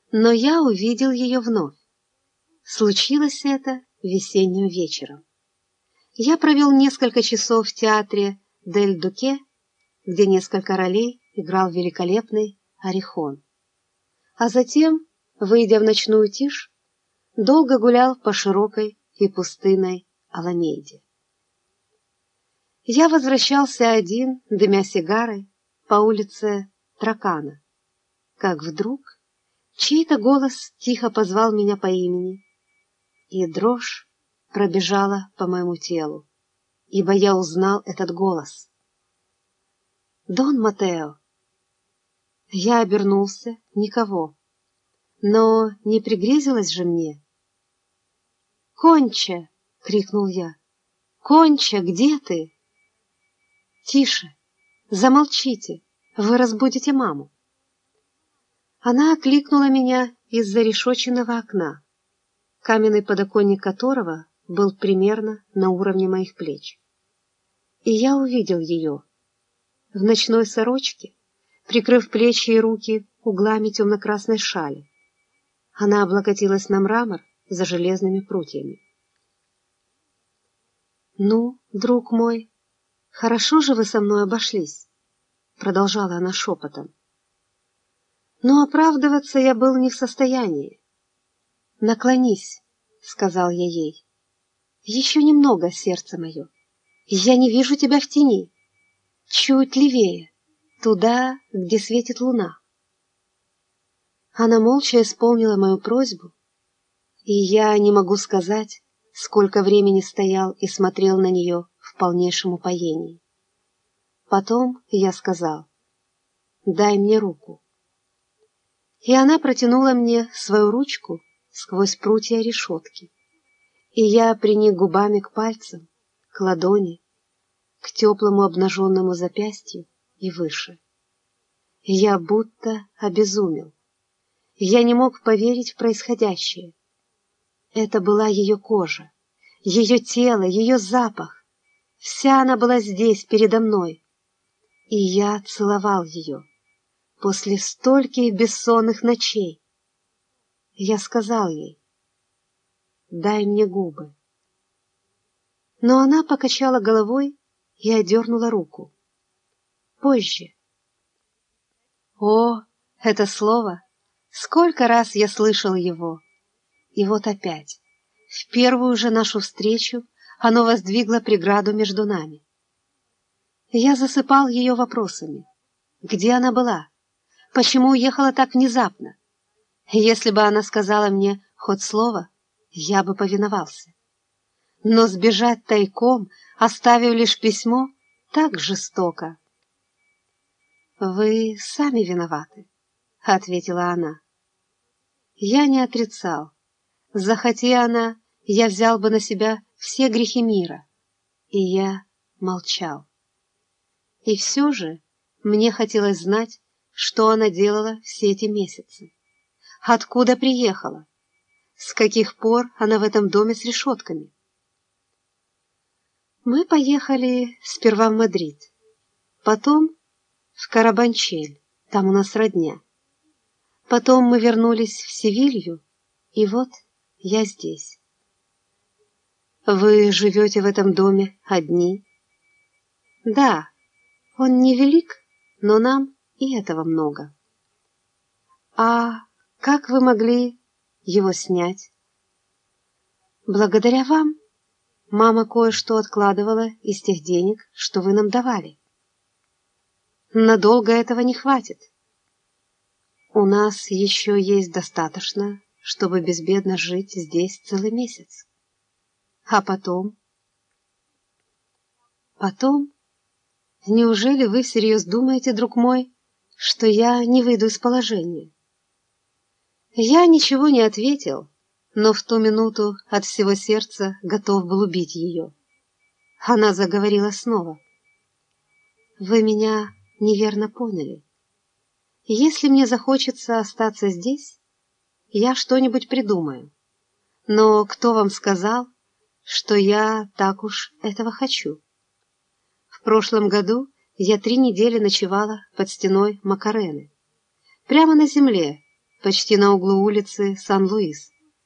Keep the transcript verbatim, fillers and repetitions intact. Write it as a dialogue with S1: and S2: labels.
S1: Но я увидел ее вновь. Случилось это весенним вечером. Я провел несколько часов в театре Дель Дуке, где несколько ролей играл великолепный Оррихон. А затем, выйдя в ночную тишь, долго гулял по широкой и пустынной Аламейде. Я возвращался один, дымя сигарой, по улице Тракана, как вдруг чей-то голос тихо позвал меня по имени, и дрожь пробежала по моему телу, ибо я узнал этот голос. «Дон Матео!» Я обернулся, никого, но не пригрезилось же мне. «Конча!» — крикнул я. «Конча, где ты?» «Тише! Замолчите! Вы разбудите маму!» Она окликнула меня из-за решетчатого окна, каменный подоконник которого был примерно на уровне моих плеч. И я увидел ее в ночной сорочке, прикрыв плечи и руки углами темно-красной шали. Она облокотилась на мрамор за железными прутьями. «Ну, друг мой, хорошо же вы со мной обошлись», — продолжала она шепотом. Но оправдываться я был не в состоянии. «Наклонись», — сказал я ей. «Еще немного, сердце мое. Я не вижу тебя в тени. Чуть левее, туда, где светит луна». Она молча исполнила мою просьбу, и я не могу сказать, сколько времени стоял и смотрел на нее в полнейшем упоении. Потом я сказал: «Дай мне руку». И она протянула мне свою ручку сквозь прутья решетки, и я приник губами к пальцам, к ладони, к теплому обнаженному запястью и выше. Я будто обезумел. Я не мог поверить в происходящее. Это была ее кожа, ее тело, ее запах. Вся она была здесь, передо мной. И я целовал ее после стольких бессонных ночей. Я сказал ей: «Дай мне губы». Но она покачала головой и отдернула руку. «Позже». О, это слово! Сколько раз я слышал его! И вот опять, в первую же нашу встречу, оно воздвигло преграду между нами. Я засыпал ее вопросами. Где она была? Почему уехала так внезапно? Если бы она сказала мне хоть слово, я бы повиновался. Но сбежать тайком, оставив лишь письмо, так жестоко. «Вы сами виноваты», — ответила она. Я не отрицал. Захоти она, я взял бы на себя все грехи мира. И я молчал. И все же мне хотелось знать, что она делала все эти месяцы. Откуда приехала? С каких пор она в этом доме с решетками? Мы поехали сперва в Мадрид, потом в Карабанчель, там у нас родня. Потом мы вернулись в Севилью, и вот я здесь. Вы живете в этом доме одни? Да, он невелик, но нам и этого много. А как вы могли его снять? Благодаря вам. Мама кое-что откладывала из тех денег, что вы нам давали. Надолго этого не хватит. У нас еще есть достаточно, чтобы безбедно жить здесь целый месяц. А потом? Потом? Неужели вы всерьез думаете, друг мой, что я не выйду из положения? Я ничего не ответил, но в ту минуту от всего сердца готов был убить ее. Она заговорила снова. Вы меня неверно поняли. Если мне захочется остаться здесь, я что-нибудь придумаю. Но кто вам сказал, что я так уж этого хочу? В прошлом году я три недели ночевала под стеной Макарены, прямо на земле, почти на углу улицы Сан-Луис.